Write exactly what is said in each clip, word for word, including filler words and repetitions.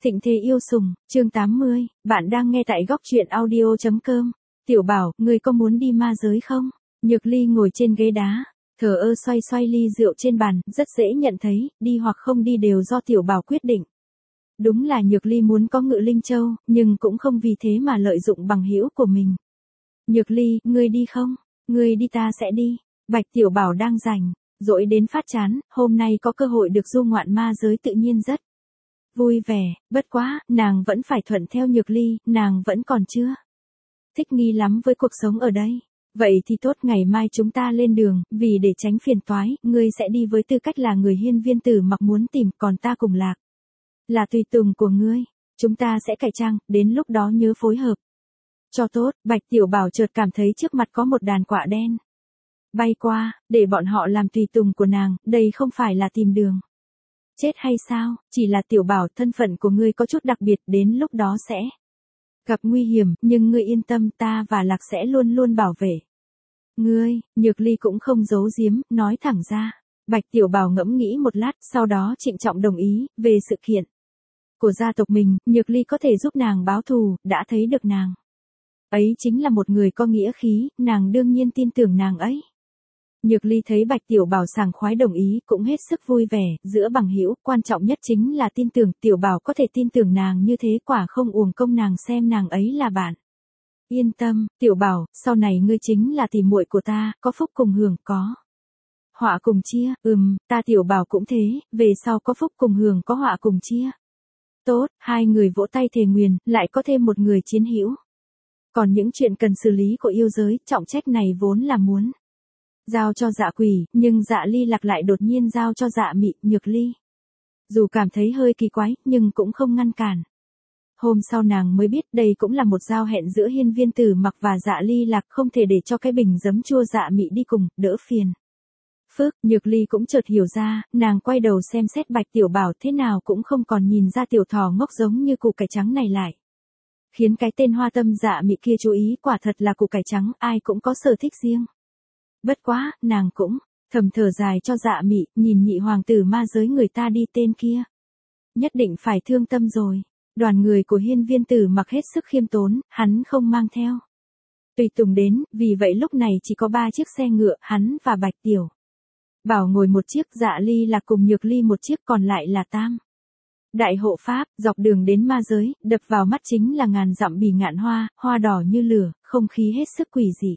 Thịnh thế yêu sùng, chương tám mươi, bạn đang nghe tại góc truyện audio chấm com. Tiểu Bảo, ngươi có muốn đi ma giới không? Nhược Ly ngồi trên ghế đá, thờ ơ xoay xoay ly rượu trên bàn, rất dễ nhận thấy, đi hoặc không đi đều do Tiểu Bảo quyết định. Đúng là Nhược Ly muốn có Ngự Linh Châu, nhưng cũng không vì thế mà lợi dụng bằng hữu của mình. Nhược Ly, ngươi đi không? Ngươi đi ta sẽ đi. Bạch Tiểu Bảo đang rảnh, dỗi đến phát chán, hôm nay có cơ hội được du ngoạn ma giới tự nhiên rất vui vẻ, bất quá, nàng vẫn phải thuận theo Nhược Ly, nàng vẫn còn chưa thích nghi lắm với cuộc sống ở đây. Vậy thì tốt, ngày mai chúng ta lên đường, vì để tránh phiền toái, ngươi sẽ đi với tư cách là người hiên viên tử mặc muốn tìm, còn ta cùng lạc là tùy tùng của ngươi. Chúng ta sẽ cải trang, đến lúc đó nhớ phối hợp cho tốt. Bạch Tiểu Bảo chợt cảm thấy trước mặt có một đàn quạ đen bay qua, để bọn họ làm tùy tùng của nàng, đây không phải là tìm đường chết hay sao? Chỉ là Tiểu Bảo, thân phận của ngươi có chút đặc biệt, đến lúc đó sẽ gặp nguy hiểm, nhưng ngươi yên tâm, ta và Lạc sẽ luôn luôn bảo vệ ngươi. Nhược Ly cũng không giấu giếm, nói thẳng ra. Bạch Tiểu Bảo ngẫm nghĩ một lát, sau đó trịnh trọng đồng ý, về sự kiện của gia tộc mình, Nhược Ly có thể giúp nàng báo thù, đã thấy được nàng ấy chính là một người có nghĩa khí, nàng đương nhiên tin tưởng nàng ấy. Nhược Ly thấy Bạch Tiểu Bảo sảng khoái đồng ý, cũng hết sức vui vẻ, giữa bằng hữu, quan trọng nhất chính là tin tưởng. Tiểu Bảo có thể tin tưởng nàng như thế, quả không uổng công nàng xem nàng ấy là bạn. Yên tâm, Tiểu Bảo, sau này ngươi chính là tỷ muội của ta, có phúc cùng hưởng, có họa cùng chia. Ừm, ta Tiểu Bảo cũng thế, về sau có phúc cùng hưởng, có họa cùng chia. Tốt, hai người vỗ tay thề nguyền, lại có thêm một người chiến hữu. Còn những chuyện cần xử lý của yêu giới, trọng trách này vốn là muốn giao cho Dạ Quỷ, nhưng Dạ Ly Lạc lại đột nhiên giao cho Dạ Mị. Nhược Ly dù cảm thấy hơi kỳ quái, nhưng cũng không ngăn cản. Hôm sau nàng mới biết đây cũng là một giao hẹn giữa hiên viên tử mặc và Dạ Ly Lạc, không thể để cho cái bình giấm chua Dạ Mị đi cùng, đỡ phiền phức. Nhược Ly cũng chợt hiểu ra, nàng quay đầu xem xét Bạch Tiểu Bảo, thế nào cũng không còn nhìn ra tiểu thỏ ngốc giống như củ cải trắng này lại khiến cái tên hoa tâm Dạ Mị kia chú ý. Quả thật là củ cải trắng, ai cũng có sở thích riêng. Bất quá, nàng cũng thầm thở dài cho Dạ Mị, nhìn nhị hoàng tử ma giới người ta đi tên kia, nhất định phải thương tâm rồi. Đoàn người của hiên viên tử mặc hết sức khiêm tốn, hắn không mang theo tùy tùng đến, vì vậy lúc này chỉ có ba chiếc xe ngựa, hắn và Bạch Tiểu Bảo ngồi một chiếc, Dạ Ly là cùng Nhược Ly một chiếc, còn lại là tam đại hộ pháp. Dọc đường đến ma giới, đập vào mắt chính là ngàn dặm bì ngạn hoa, hoa đỏ như lửa, không khí hết sức quỷ dị.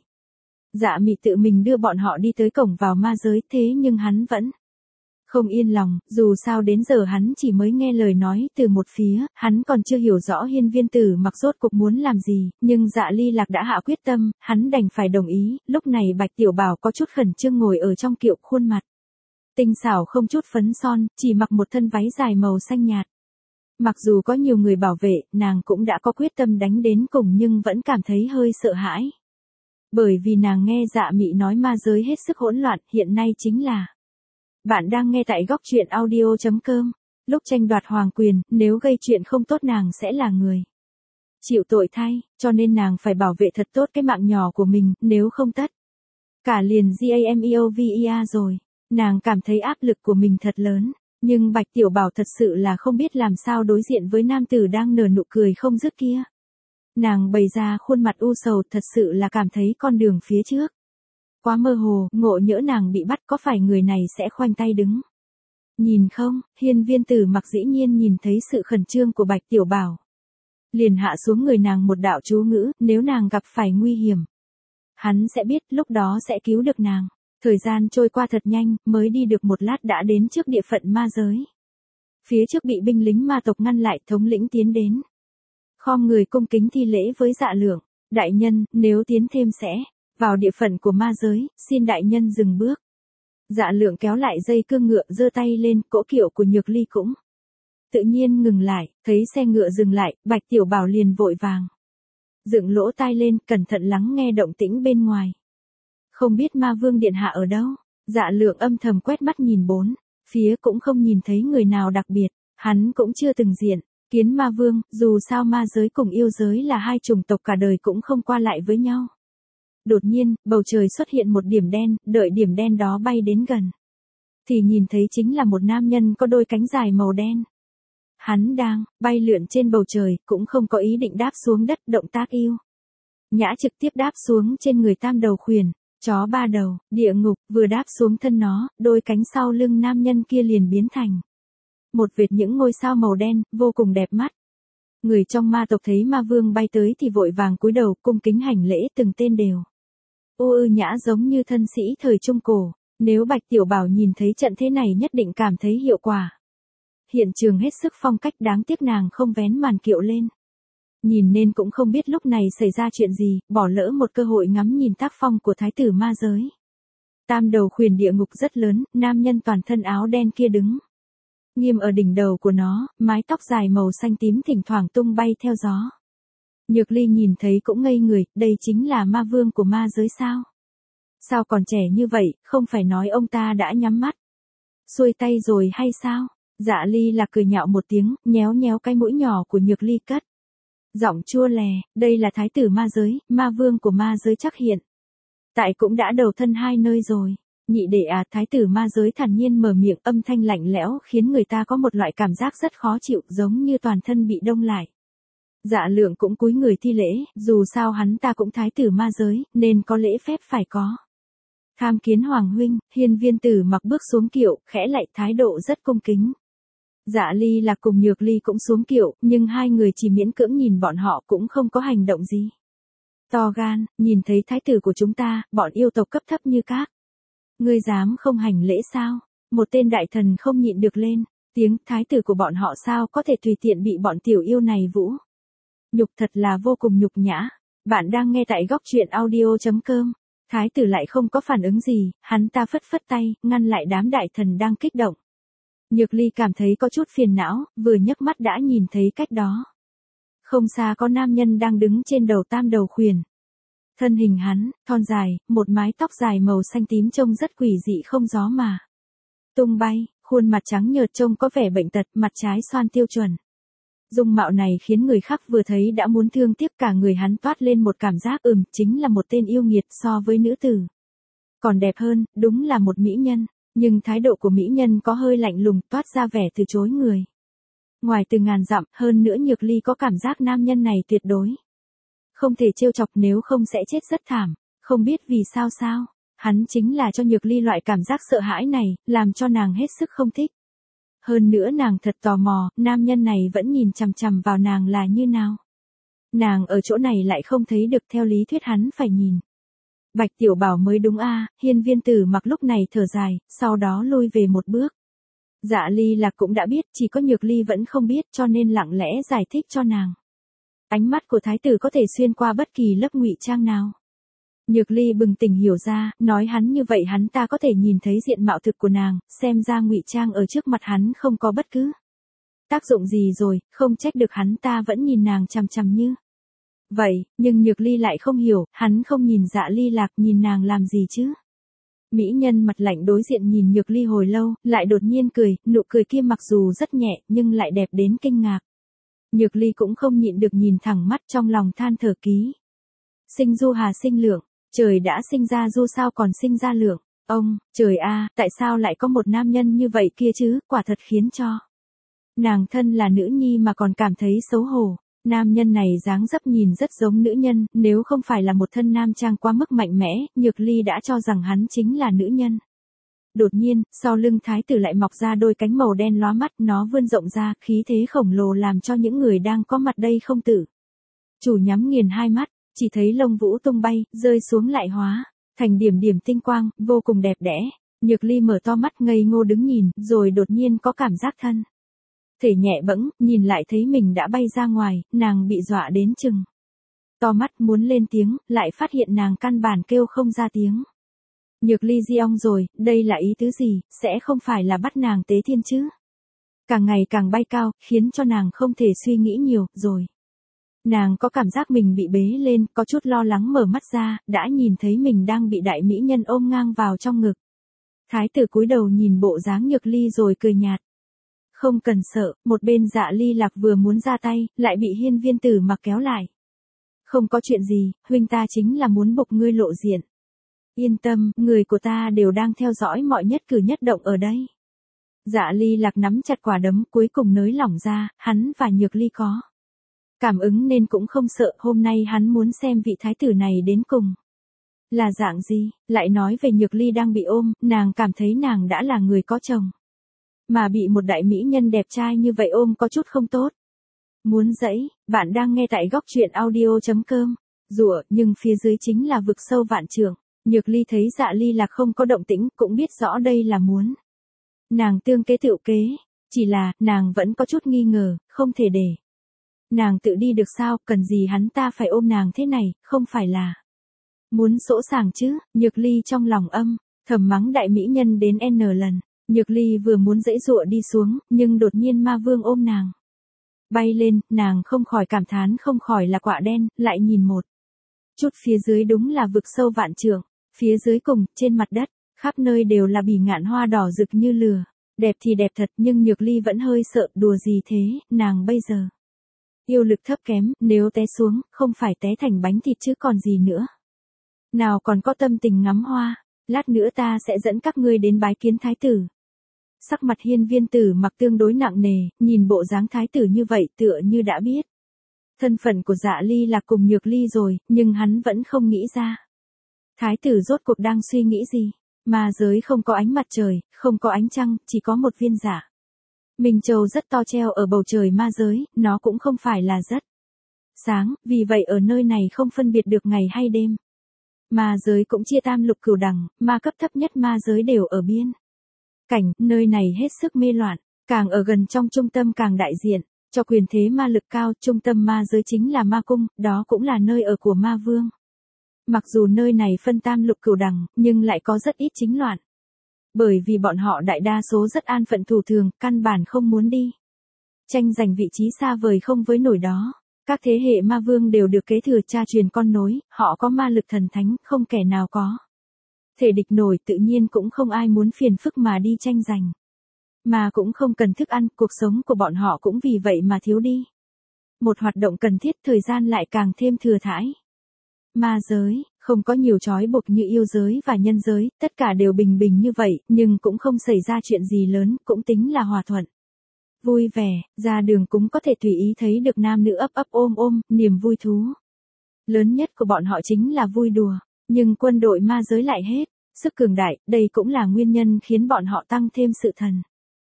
Dạ Mị tự mình đưa bọn họ đi tới cổng vào ma giới, thế nhưng hắn vẫn không yên lòng, dù sao đến giờ hắn chỉ mới nghe lời nói từ một phía, hắn còn chưa hiểu rõ hiên viên tử mặc rốt cuộc muốn làm gì, nhưng Dạ Ly Lạc đã hạ quyết tâm, hắn đành phải đồng ý. Lúc này Bạch Tiểu Bảo có chút khẩn trương ngồi ở trong kiệu, khuôn mặt tinh xảo không chút phấn son, chỉ mặc một thân váy dài màu xanh nhạt. Mặc dù có nhiều người bảo vệ, nàng cũng đã có quyết tâm đánh đến cùng, nhưng vẫn cảm thấy hơi sợ hãi. Bởi vì nàng nghe Dạ Mị nói ma giới hết sức hỗn loạn, hiện nay chính là. Bạn đang nghe tại góc truyện audio chấm com. Lúc tranh đoạt hoàng quyền, nếu gây chuyện không tốt nàng sẽ là người chịu tội thay, cho nên nàng phải bảo vệ thật tốt cái mạng nhỏ của mình, nếu không tất cả liền GAMEOVEA rồi. Nàng cảm thấy áp lực của mình thật lớn, nhưng Bạch Tiểu Bảo thật sự là không biết làm sao đối diện với nam tử đang nở nụ cười không dứt kia. Nàng bày ra khuôn mặt u sầu, thật sự là cảm thấy con đường phía trước quá mơ hồ, ngộ nhỡ nàng bị bắt, có phải người này sẽ khoanh tay đứng nhìn không? Hiên viên tử mặc dĩ nhiên nhìn thấy sự khẩn trương của Bạch Tiểu Bảo, liền hạ xuống người nàng một đạo chú ngữ, nếu nàng gặp phải nguy hiểm, hắn sẽ biết, lúc đó sẽ cứu được nàng. Thời gian trôi qua thật nhanh, mới đi được một lát đã đến trước địa phận ma giới. Phía trước bị binh lính ma tộc ngăn lại, thống lĩnh tiến đến, khom người cung kính thi lễ với Dạ Lượng. Đại nhân, nếu tiến thêm sẽ vào địa phận của ma giới, xin đại nhân dừng bước. Dạ Lượng kéo lại dây cương ngựa, giơ tay lên, cỗ kiệu của Nhược Ly cũng tự nhiên ngừng lại. Thấy xe ngựa dừng lại, Bạch Tiểu Bảo liền vội vàng dựng lỗ tai lên, cẩn thận lắng nghe động tĩnh bên ngoài. Không biết ma vương điện hạ ở đâu? Dạ Lượng âm thầm quét mắt nhìn bốn phía, cũng không nhìn thấy người nào đặc biệt. Hắn cũng chưa từng diện kiến ma vương, dù sao ma giới cùng yêu giới là hai chủng tộc cả đời cũng không qua lại với nhau. Đột nhiên, bầu trời xuất hiện một điểm đen, đợi điểm đen đó bay đến gần thì nhìn thấy chính là một nam nhân có đôi cánh dài màu đen. Hắn đang bay lượn trên bầu trời, cũng không có ý định đáp xuống đất, động tác yêu nhã trực tiếp đáp xuống trên người tam đầu khuyển, chó ba đầu, địa ngục, vừa đáp xuống thân nó, đôi cánh sau lưng nam nhân kia liền biến thành một vệt những ngôi sao màu đen, vô cùng đẹp mắt. Người trong ma tộc thấy ma vương bay tới thì vội vàng cúi đầu cung kính hành lễ, từng tên đều u ư nhã giống như thân sĩ thời trung cổ. Nếu Bạch Tiểu Bảo nhìn thấy trận thế này nhất định cảm thấy hiệu quả. Hiện trường hết sức phong cách, đáng tiếc nàng không vén màn kiệu lên. Nhìn nên cũng không biết lúc này xảy ra chuyện gì, bỏ lỡ một cơ hội ngắm nhìn tác phong của thái tử ma giới. Tam đầu khuyển địa ngục rất lớn, nam nhân toàn thân áo đen kia đứng nghiêm ở đỉnh đầu của nó, mái tóc dài màu xanh tím thỉnh thoảng tung bay theo gió. Nhược Ly nhìn thấy cũng ngây người, đây chính là ma vương của ma giới sao? Sao còn trẻ như vậy, không phải nói ông ta đã nhắm mắt xuôi tay rồi hay sao? Dạ Ly là cười nhạo một tiếng, nhéo nhéo cái mũi nhỏ của Nhược Ly cất giọng chua lè, đây là thái tử ma giới, ma vương của ma giới chắc hiện tại cũng đã đầu thân hai nơi rồi. Nhị đệ à, thái tử ma giới thản nhiên mở miệng, âm thanh lạnh lẽo khiến người ta có một loại cảm giác rất khó chịu, giống như toàn thân bị đông lại. Dạ Lượng cũng cúi người thi lễ, dù sao hắn ta cũng thái tử ma giới, nên có lễ phép phải có. Tham kiến hoàng huynh, Hiên Viên Tử mặc bước xuống kiệu, khẽ lạy, thái độ rất cung kính. Dạ Ly là cùng Nhược Ly cũng xuống kiệu, nhưng hai người chỉ miễn cưỡng nhìn bọn họ, cũng không có hành động gì. To gan, nhìn thấy thái tử của chúng ta, bọn yêu tộc cấp thấp như các ngươi dám không hành lễ sao? Một tên đại thần không nhịn được lên tiếng, thái tử của bọn họ sao có thể tùy tiện bị bọn tiểu yêu này vũ nhục, thật là vô cùng nhục nhã. Bạn đang nghe tại góc truyện audio chấm com. Thái tử lại không có phản ứng gì, hắn ta phất phất tay, ngăn lại đám đại thần đang kích động. Nhược Ly cảm thấy có chút phiền não, vừa nhấc mắt đã nhìn thấy cách đó không xa có nam nhân đang đứng trên đầu tam đầu khuyển. Thân hình hắn, thon dài, một mái tóc dài màu xanh tím trông rất quỷ dị không gió mà tung bay, khuôn mặt trắng nhợt trông có vẻ bệnh tật, mặt trái xoan tiêu chuẩn. Dung mạo này khiến người khác vừa thấy đã muốn thương tiếc, cả người hắn toát lên một cảm giác ừm, chính là một tên yêu nghiệt, so với nữ tử còn đẹp hơn, đúng là một mỹ nhân, nhưng thái độ của mỹ nhân có hơi lạnh lùng, toát ra vẻ từ chối người ngoài từ ngàn dặm. Hơn nữa Nhược Ly có cảm giác nam nhân này tuyệt đối không thể trêu chọc, nếu không sẽ chết rất thảm. Không biết vì sao sao, hắn chính là cho Nhược Ly loại cảm giác sợ hãi này, làm cho nàng hết sức không thích. Hơn nữa nàng thật tò mò, nam nhân này vẫn nhìn chằm chằm vào nàng là như nào. Nàng ở chỗ này lại không thấy được, theo lý thuyết hắn phải nhìn Bạch Tiểu Bảo mới đúng a. À. Hiên Viên Tử mặc lúc này thở dài, sau đó lui về một bước. Dạ Ly là cũng đã biết, chỉ có Nhược Ly vẫn không biết, cho nên lặng lẽ giải thích cho nàng. Ánh mắt của thái tử có thể xuyên qua bất kỳ lớp ngụy trang nào. Nhược Ly bừng tỉnh hiểu ra, nói hắn như vậy hắn ta có thể nhìn thấy diện mạo thực của nàng, xem ra ngụy trang ở trước mặt hắn không có bất cứ tác dụng gì rồi, không trách được hắn ta vẫn nhìn nàng chằm chằm như vậy, nhưng Nhược Ly lại không hiểu, hắn không nhìn Dạ Ly Lạc, nhìn nàng làm gì chứ? Mỹ nhân mặt lạnh đối diện nhìn Nhược Ly hồi lâu, lại đột nhiên cười, nụ cười kia mặc dù rất nhẹ, nhưng lại đẹp đến kinh ngạc. Nhược Ly cũng không nhịn được nhìn thẳng mắt, trong lòng than thở ký. Sinh du hà sinh lượng, trời đã sinh ra du sao còn sinh ra lượng. Ông, trời a, tại sao lại có một nam nhân như vậy kia chứ, quả thật khiến cho nàng thân là nữ nhi mà còn cảm thấy xấu hổ. Nam nhân này dáng dấp nhìn rất giống nữ nhân, nếu không phải là một thân nam trang quá mức mạnh mẽ, Nhược Ly đã cho rằng hắn chính là nữ nhân. Đột nhiên, sau lưng thái tử lại mọc ra đôi cánh màu đen lóa mắt, nó vươn rộng ra, khí thế khổng lồ làm cho những người đang có mặt đây không tự chủ nhắm nghiền hai mắt, chỉ thấy lông vũ tung bay, rơi xuống lại hóa thành điểm điểm tinh quang, vô cùng đẹp đẽ. Nhược Ly mở to mắt ngây ngô đứng nhìn, rồi đột nhiên có cảm giác thân thể nhẹ bẫng, nhìn lại thấy mình đã bay ra ngoài, nàng bị dọa đến chừng to mắt muốn lên tiếng, lại phát hiện nàng căn bản kêu không ra tiếng. Nhược Ly di ong rồi, đây là ý tứ gì, sẽ không phải là bắt nàng tế thiên chứ? Càng ngày càng bay cao, khiến cho nàng không thể suy nghĩ nhiều, rồi. Nàng có cảm giác mình bị bế lên, có chút lo lắng mở mắt ra, đã nhìn thấy mình đang bị đại mỹ nhân ôm ngang vào trong ngực. Thái tử cúi đầu nhìn bộ dáng Nhược Ly rồi cười nhạt. Không cần sợ, một bên Dạ Ly Lạc vừa muốn ra tay, lại bị Hiên Viên Tử mặc kéo lại. Không có chuyện gì, huynh ta chính là muốn buộc ngươi lộ diện. Yên tâm, người của ta đều đang theo dõi mọi nhất cử nhất động ở đây. Dạ Ly Lạc nắm chặt quả đấm cuối cùng nới lỏng ra, hắn và Nhược Ly có cảm ứng nên cũng không sợ, hôm nay hắn muốn xem vị thái tử này đến cùng là dạng gì, lại nói về Nhược Ly đang bị ôm, nàng cảm thấy nàng đã là người có chồng. Mà bị một đại mỹ nhân đẹp trai như vậy ôm có chút không tốt. Muốn dẫy, bạn đang nghe tại góc truyện audio.com. Rủa, nhưng phía dưới chính là vực sâu vạn trượng. Nhược Ly thấy Dạ Ly Lạc không có động tĩnh, cũng biết rõ đây là muốn nàng tương kế tựu kế, chỉ là, nàng vẫn có chút nghi ngờ, không thể để nàng tự đi được sao, cần gì hắn ta phải ôm nàng thế này, không phải là muốn sỗ sàng chứ. Nhược Ly trong lòng âm thầm mắng đại mỹ nhân đến N lần. Nhược Ly vừa muốn giãy giụa đi xuống, nhưng đột nhiên ma vương ôm nàng bay lên, nàng không khỏi cảm thán không khỏi là quạ đen, lại nhìn một chút phía dưới đúng là vực sâu vạn trượng. Phía dưới cùng, trên mặt đất, khắp nơi đều là bỉ ngạn hoa đỏ rực như lửa. Đẹp thì đẹp thật, nhưng Nhược Ly vẫn hơi sợ, đùa gì thế, nàng bây giờ yêu lực thấp kém, nếu té xuống, không phải té thành bánh thịt chứ còn gì nữa. Nào còn có tâm tình ngắm hoa, lát nữa ta sẽ dẫn các ngươi đến bái kiến thái tử. Sắc mặt Hiên Viên Tử mặc tương đối nặng nề, nhìn bộ dáng thái tử như vậy tựa như đã biết thân phận của Dạ Ly Lạc cùng Nhược Ly rồi, nhưng hắn vẫn không nghĩ ra thái tử rốt cuộc đang suy nghĩ gì. Ma giới không có ánh mặt trời, không có ánh trăng, chỉ có một viên dạ Minh Châu rất to treo ở bầu trời ma giới, nó cũng không phải là rất sáng, vì vậy ở nơi này không phân biệt được ngày hay đêm. Ma giới cũng chia tam lục cửu đẳng, ma cấp thấp nhất ma giới đều ở biên cảnh, nơi này hết sức mê loạn, càng ở gần trong trung tâm càng đại diện cho quyền thế ma lực cao. Trung tâm ma giới chính là ma cung, đó cũng là nơi ở của ma vương. Mặc dù nơi này phân tam lục cửu đẳng, nhưng lại có rất ít chính loạn. Bởi vì bọn họ đại đa số rất an phận thủ thường, căn bản không muốn đi tranh giành vị trí xa vời không với nổi đó. Các thế hệ ma vương đều được kế thừa cha truyền con nối, họ có ma lực thần thánh, không kẻ nào có thể địch nổi, tự nhiên cũng không ai muốn phiền phức mà đi tranh giành. Mà cũng không cần thức ăn, cuộc sống của bọn họ cũng vì vậy mà thiếu đi một hoạt động cần thiết, thời gian lại càng thêm thừa thãi. Ma giới, không có nhiều trói buộc như yêu giới và nhân giới, tất cả đều bình bình như vậy, nhưng cũng không xảy ra chuyện gì lớn, cũng tính là hòa thuận. Vui vẻ, ra đường cũng có thể tùy ý thấy được nam nữ ấp ấp ôm ôm, niềm vui thú lớn nhất của bọn họ chính là vui đùa, nhưng quân đội ma giới lại hết sức cường đại, đây cũng là nguyên nhân khiến bọn họ tăng thêm sự thần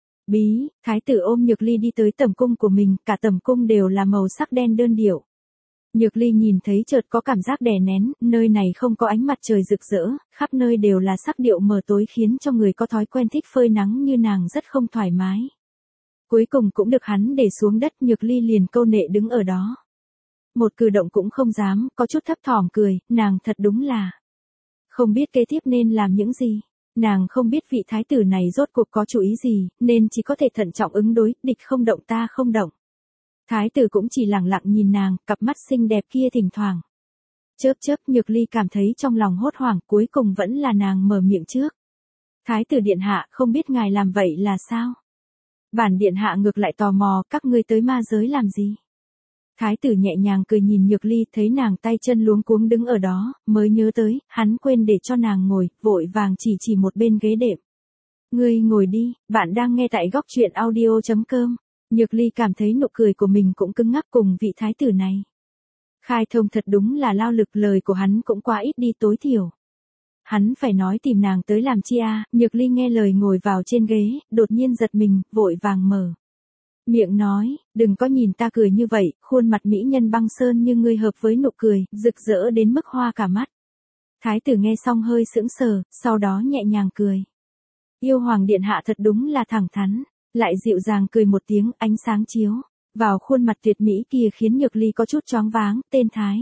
bí. Thái tử ôm Nhược Ly đi tới tẩm cung của mình, cả tẩm cung đều là màu sắc đen đơn điệu. Nhược Ly nhìn thấy chợt có cảm giác đè nén, nơi này không có ánh mặt trời rực rỡ, khắp nơi đều là sắc điệu mờ tối khiến cho người có thói quen thích phơi nắng như nàng rất không thoải mái. Cuối cùng cũng được hắn để xuống đất, Nhược Ly liền câu nệ đứng ở đó. Một cử động cũng không dám, có chút thấp thỏm cười, nàng thật đúng là không biết kế tiếp nên làm những gì. Nàng không biết vị thái tử này rốt cuộc có chủ ý gì, nên chỉ có thể thận trọng ứng đối, địch không động ta không động. Thái tử cũng chỉ lặng lặng nhìn nàng, cặp mắt xinh đẹp kia thỉnh thoảng chớp chớp. Nhược Ly cảm thấy trong lòng hốt hoảng, cuối cùng vẫn là nàng mở miệng trước. Thái tử điện hạ, không biết ngài làm vậy là sao? Bản điện hạ ngược lại tò mò, các ngươi tới ma giới làm gì? Thái tử nhẹ nhàng cười nhìn Nhược Ly, thấy nàng tay chân luống cuống đứng ở đó, mới nhớ tới, hắn quên để cho nàng ngồi, vội vàng chỉ chỉ một bên ghế đệm. Ngươi ngồi đi, bạn đang nghe tại góc truyện audio.com. Nhược Ly cảm thấy nụ cười của mình cũng cứng ngắc cùng vị thái tử này. Khai thông thật đúng là lao lực, lời của hắn cũng quá ít đi, tối thiểu hắn phải nói tìm nàng tới làm chi a. Nhược Ly nghe lời ngồi vào trên ghế, đột nhiên giật mình, vội vàng mở miệng nói, đừng có nhìn ta cười như vậy, khuôn mặt mỹ nhân băng sơn như ngươi hợp với nụ cười, rực rỡ đến mức hoa cả mắt. Thái tử nghe xong hơi sững sờ, sau đó nhẹ nhàng cười. Yêu hoàng điện hạ thật đúng là thẳng thắn, lại dịu dàng cười một tiếng, ánh sáng chiếu vào khuôn mặt tuyệt mỹ kia khiến Nhược Ly có chút choáng váng. Tên thái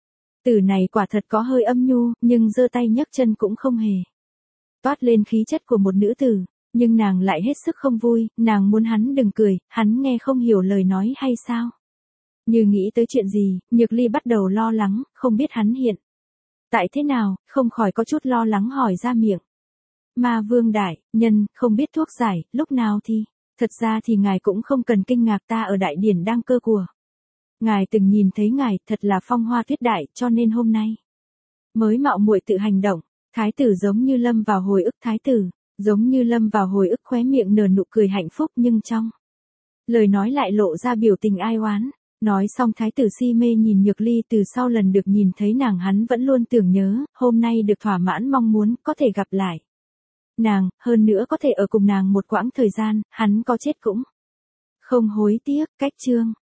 tử này quả thật có hơi âm nhu, nhưng giơ tay nhấc chân cũng không hề toát lên khí chất của một nữ tử. Nhưng nàng lại hết sức không vui, nàng muốn hắn đừng cười, hắn nghe không hiểu lời nói hay sao? Như nghĩ tới chuyện gì, Nhược Ly bắt đầu lo lắng, không biết hắn hiện tại thế nào, không khỏi có chút lo lắng hỏi ra miệng. Ma vương đại nhân, không biết thuốc giải, lúc nào thì? Thật ra thì ngài cũng không cần kinh ngạc, ta ở đại điển đang cơ của ngài từng nhìn thấy ngài, thật là phong hoa tuyết đại, cho nên hôm nay mới mạo muội tự hành động. Thái tử giống như lâm vào hồi ức. Thái tử Giống như lâm vào hồi ức, khóe miệng nở nụ cười hạnh phúc nhưng trong lời nói lại lộ ra biểu tình ai oán. Nói xong thái tử si mê nhìn Nhược Ly, từ sau lần được nhìn thấy nàng hắn vẫn luôn tưởng nhớ, hôm nay được thỏa mãn mong muốn, có thể gặp lại nàng, hơn nữa có thể ở cùng nàng một quãng thời gian, hắn có chết cũng không hối tiếc. Cách chương